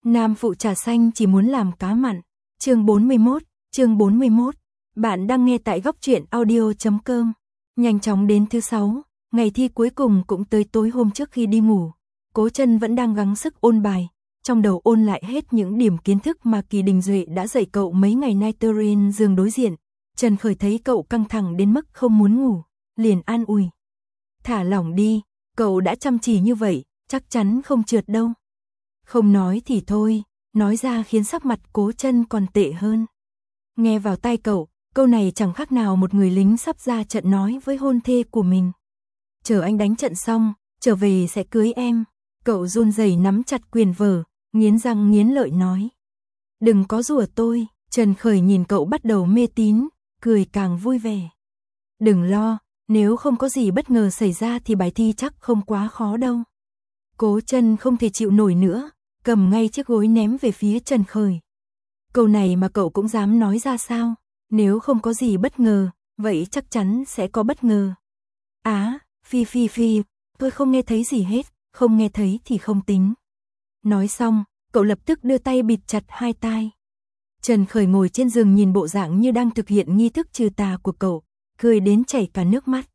Nam phụ trà xanh chỉ muốn làm cá mặn. Chương 41. Bạn đang nghe tại góc truyện audio.com. Nhanh chóng đến thứ 6, ngày thi cuối cùng cũng tới tối hôm trước khi đi ngủ. Cố Chân vẫn đang gắng sức ôn bài, trong đầu ôn lại hết những điểm kiến thức mà Kỳ Đình Duệ đã dạy cậu mấy ngày nay. Trên giường đối diện, Trần Khởi thấy cậu căng thẳng đến mức không muốn ngủ, liền an ủi. Thả lỏng đi, cậu đã chăm chỉ như vậy, chắc chắn không trượt đâu. Không nói thì thôi, nói ra khiến sắc mặt Cố Chân còn tệ hơn. Nghe vào tai cậu, câu này chẳng khác nào một người lính sắp ra trận nói với hôn thê của mình. Chờ anh đánh trận xong, trở về sẽ cưới em. Cậu run rẩy nắm chặt quyền vở, nghiến răng nghiến lợi nói. Đừng có rủa tôi. Trần Khởi nhìn cậu bắt đầu mê tín, cười càng vui vẻ. Đừng lo, nếu không có gì bất ngờ xảy ra thì bài thi chắc không quá khó đâu. Cố Chân không thể chịu nổi nữa, cầm ngay chiếc gối ném về phía Trần Khởi. Câu này mà cậu cũng dám nói ra sao? Nếu không có gì bất ngờ, vậy chắc chắn sẽ có bất ngờ. Phi, tôi không nghe thấy gì hết, không nghe thấy thì không tính. Nói xong, cậu lập tức đưa tay bịt chặt hai tai. Trần Khởi ngồi trên giường nhìn bộ dạng như đang thực hiện nghi thức trừ tà của cậu, cười đến chảy cả nước mắt.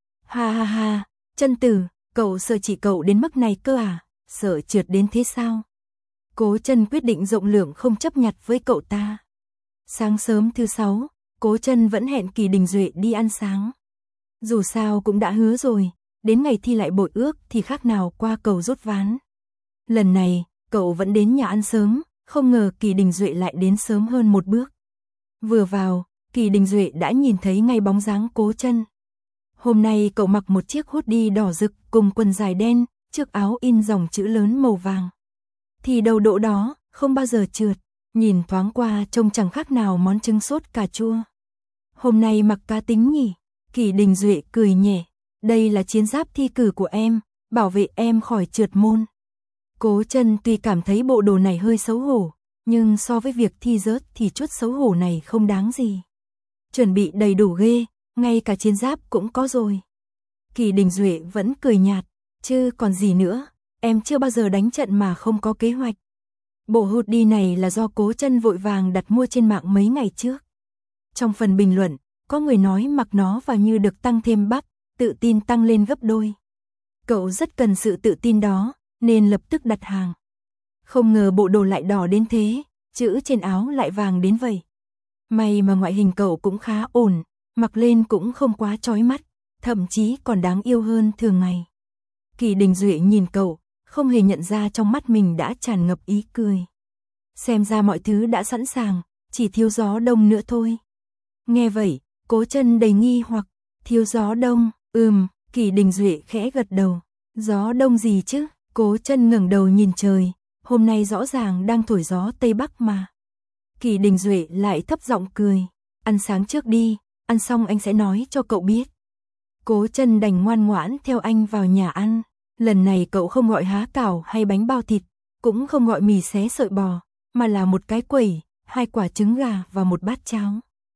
Ha, Chân tử, cậu sợ chỉ cậu đến mức này cơ à, sợ trượt đến thế sao? Cố Chân quyết định rộng lượng không chấp nhặt với cậu ta. Sáng sớm thứ 6, Cố Chân vẫn hẹn Kỳ Đình Duệ đi ăn sáng. Dù sao cũng đã hứa rồi, đến ngày thi lại bội ước thì khác nào qua cầu rút ván. Lần này, cậu vẫn đến nhà ăn sớm, không ngờ Kỳ Đình Duệ lại đến sớm hơn một bước. Vừa vào, Kỳ Đình Duệ đã nhìn thấy ngay bóng dáng Cố Chân. Hôm nay cậu mặc một chiếc hoodie đỏ rực cùng quần dài đen, trước áo in dòng chữ lớn màu vàng. Thì đầu độ đó, không bao giờ trượt, nhìn thoáng qua trông chẳng khác nào món trứng sốt cà chua. Hôm nay mặc cá tính nhỉ? Kỳ Đình Duệ cười nhẹ, đây là chiến giáp thi cử của em, bảo vệ em khỏi trượt môn. Cố Chân tuy cảm thấy bộ đồ này hơi xấu hổ, nhưng so với việc thi rớt thì chút xấu hổ này không đáng gì. Chuẩn bị đầy đủ ghê, ngay cả chiến giáp cũng có rồi. Kỳ Đình Duệ vẫn cười nhạt, chứ còn gì nữa, em chưa bao giờ đánh trận mà không có kế hoạch. Bộ hoodie này là do Cố Chân vội vàng đặt mua trên mạng mấy ngày trước. Trong phần bình luận, có người nói mặc nó vào như được tăng thêm bắp, tự tin tăng lên gấp đôi. Cậu rất cần sự tự tin đó, nên lập tức đặt hàng. Không ngờ bộ đồ lại đỏ đến thế, chữ trên áo lại vàng đến vậy. May mà ngoại hình cậu cũng khá ổn, mặc lên cũng không quá chói mắt, thậm chí còn đáng yêu hơn thường ngày. Kỳ Đình Duệ nhìn cậu, không hề nhận ra trong mắt mình đã tràn ngập ý cười. Xem ra mọi thứ đã sẵn sàng, chỉ thiếu gió đông nữa thôi. Nghe vậy, Cố Chân đầy nghi hoặc, thiếu gió đông, Kỳ Đình Duệ khẽ gật đầu. Gió đông gì chứ? Cố Chân ngẩng đầu nhìn trời, hôm nay rõ ràng đang thổi gió Tây Bắc mà. Kỳ Đình Duệ lại thấp giọng cười, ăn sáng trước đi, ăn xong anh sẽ nói cho cậu biết. Cố Chân đành ngoan ngoãn theo anh vào nhà ăn. Lần này cậu không gọi há cảo hay bánh bao thịt, cũng không gọi mì xé sợi bò, mà là một cái quẩy, 2 quả trứng gà và một bát cháo.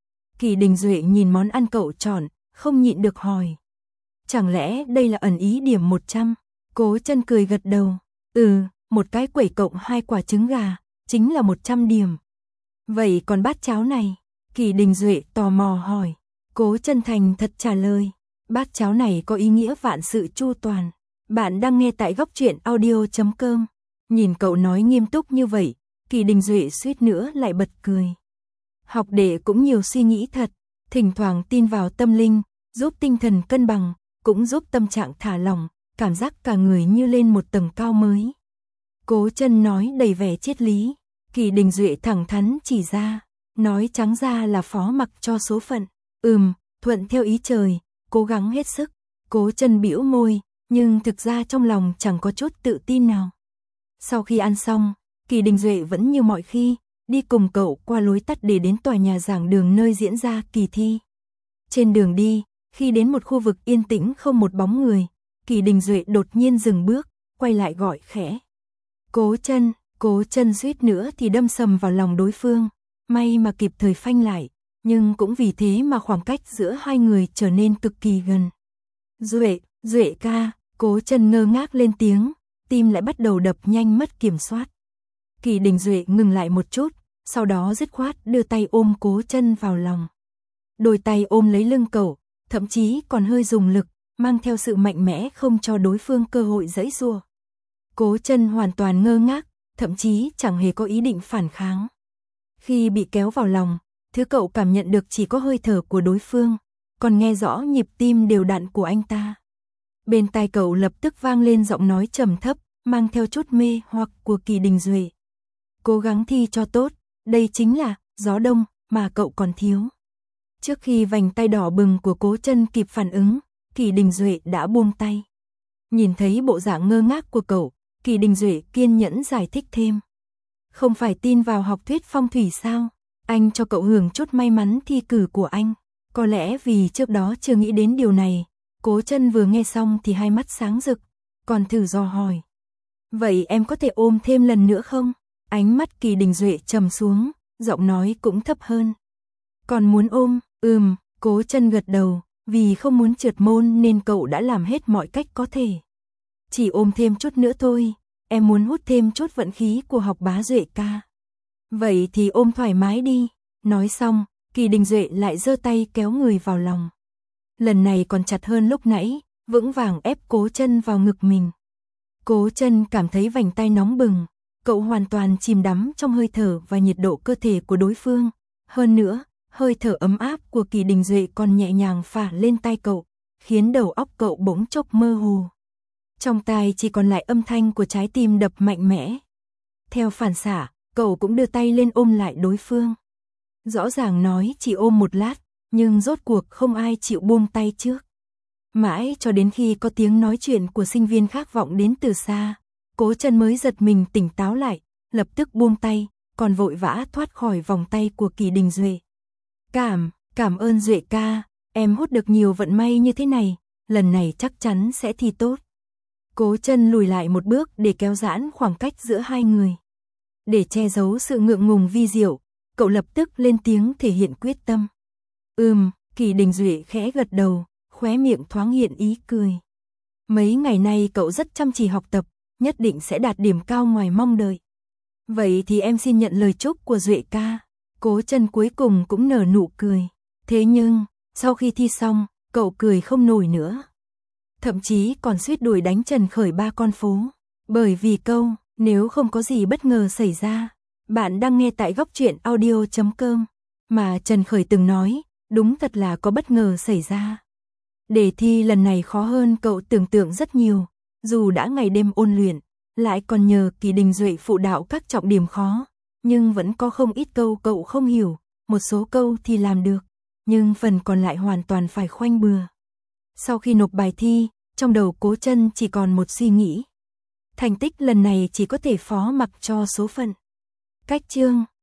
Kỳ Đình Duệ nhìn món ăn cậu chọn, không nhịn được hỏi. Chẳng lẽ đây là ẩn ý điểm 100? Cố Chân cười gật đầu. Một cái quẩy cộng 2 quả trứng gà, chính là 100 điểm. Vậy còn bát cháo này? Kỳ Đình Duệ tò mò hỏi. Cố Chân thành thật trả lời. Bát cháo này có ý nghĩa vạn sự chu toàn. Bạn đang nghe tại góc truyện audio.com. Nhìn cậu nói nghiêm túc như vậy, Kỳ Đình Duệ suýt nữa lại bật cười. Học đệ cũng nhiều suy nghĩ thật, thỉnh thoảng tin vào tâm linh, giúp tinh thần cân bằng, cũng giúp tâm trạng thả lỏng, cảm giác cả người như lên một tầng cao mới. Cố Chân nói đầy vẻ triết lý, Kỳ Đình Duệ thẳng thắn chỉ ra, nói trắng ra là phó mặc cho số phận. Thuận theo ý trời, cố gắng hết sức. Cố Chân bĩu môi, nhưng thực ra trong lòng chẳng có chút tự tin nào. Sau khi ăn xong, Kỳ Đình Duệ vẫn như mọi khi, đi cùng cậu qua lối tắt để đến tòa nhà giảng đường nơi diễn ra kỳ thi. Trên đường đi, khi đến một khu vực yên tĩnh không một bóng người, Kỳ Đình Duệ đột nhiên dừng bước, quay lại gọi khẽ. Cố Chân suýt nữa thì đâm sầm vào lòng đối phương, may mà kịp thời phanh lại, nhưng cũng vì thế mà khoảng cách giữa hai người trở nên cực kỳ gần. Duệ ca, Cố Chân ngơ ngác lên tiếng, tim lại bắt đầu đập nhanh mất kiểm soát. Kỳ Đình Duệ ngừng lại một chút, sau đó dứt khoát đưa tay ôm Cố Chân vào lòng. Đôi tay ôm lấy lưng cậu, thậm chí còn hơi dùng lực, mang theo sự mạnh mẽ không cho đối phương cơ hội giãy giụa. Cố Chân hoàn toàn ngơ ngác, thậm chí chẳng hề có ý định phản kháng. Khi bị kéo vào lòng, thứ cậu cảm nhận được chỉ có hơi thở của đối phương, còn nghe rõ nhịp tim đều đặn của anh ta. Bên tai cậu lập tức vang lên giọng nói trầm thấp, mang theo chút mê hoặc của Kỳ Đình Duệ. Cố gắng thi cho tốt, đây chính là gió đông mà cậu còn thiếu. Trước khi vành tay đỏ bừng của Cố Chân kịp phản ứng, Kỳ Đình Duệ đã buông tay. Nhìn thấy bộ dạng ngơ ngác của cậu, Kỳ Đình Duệ kiên nhẫn giải thích thêm. Không phải tin vào học thuyết phong thủy sao? Anh cho cậu hưởng chút may mắn thi cử của anh. Có lẽ vì trước đó chưa nghĩ đến điều này, Cố Chân vừa nghe xong thì hai mắt sáng rực, còn thử dò hỏi. Vậy em có thể ôm thêm lần nữa không? Ánh mắt Kỳ Đình Duệ trầm xuống, giọng nói cũng thấp hơn. Còn muốn ôm? Cố Chân gật đầu, vì không muốn trượt môn nên cậu đã làm hết mọi cách có thể. Chỉ ôm thêm chút nữa thôi, em muốn hút thêm chút vận khí của học bá Duệ ca. Vậy thì ôm thoải mái đi. Nói xong, Kỳ Đình Duệ lại giơ tay kéo người vào lòng. Lần này còn chặt hơn lúc nãy, vững vàng ép Cố Chân vào ngực mình. Cố Chân cảm thấy vành tay nóng bừng, cậu hoàn toàn chìm đắm trong hơi thở và nhiệt độ cơ thể của đối phương. Hơn nữa, hơi thở ấm áp của Kỳ Đình Duệ còn nhẹ nhàng phả lên tai cậu, khiến đầu óc cậu bỗng chốc mơ hồ. Trong tai chỉ còn lại âm thanh của trái tim đập mạnh mẽ. Theo phản xạ, cậu cũng đưa tay lên ôm lại đối phương. Rõ ràng nói chỉ ôm một lát, nhưng rốt cuộc không ai chịu buông tay trước. Mãi cho đến khi có tiếng nói chuyện của sinh viên khác vọng đến từ xa, Cố Chân mới giật mình tỉnh táo lại, lập tức buông tay, còn vội vã thoát khỏi vòng tay của Kỳ Đình Duệ. Cảm ơn Duệ ca, em hút được nhiều vận may như thế này, lần này chắc chắn sẽ thi tốt. Cố Chân lùi lại một bước để kéo giãn khoảng cách giữa hai người. Để che giấu sự ngượng ngùng vi diệu, cậu lập tức lên tiếng thể hiện quyết tâm. Kỳ Đình Duệ khẽ gật đầu, khóe miệng thoáng hiện ý cười. Mấy ngày nay cậu rất chăm chỉ học tập, nhất định sẽ đạt điểm cao ngoài mong đợi. Vậy thì em xin nhận lời chúc của Duệ ca. Cố Chân cuối cùng cũng nở nụ cười. Thế nhưng, sau khi thi xong, cậu cười không nổi nữa. Thậm chí còn suýt đuổi đánh Trần Khởi 3 con phố. Bởi vì câu, nếu không có gì bất ngờ xảy ra. Bạn đang nghe tại Góc Truyện Audio.com. Mà Trần Khởi từng nói, đúng thật là có bất ngờ xảy ra. Đề thi lần này khó hơn cậu tưởng tượng rất nhiều. Dù đã ngày đêm ôn luyện, lại còn nhờ Kỳ Đình Duệ phụ đạo các trọng điểm khó. Nhưng vẫn có không ít câu cậu không hiểu, một số câu thì làm được, nhưng phần còn lại hoàn toàn phải khoanh bừa. Sau khi nộp bài thi, trong đầu Cố Chân chỉ còn một suy nghĩ. Thành tích lần này chỉ có thể phó mặc cho số phận. Cách chương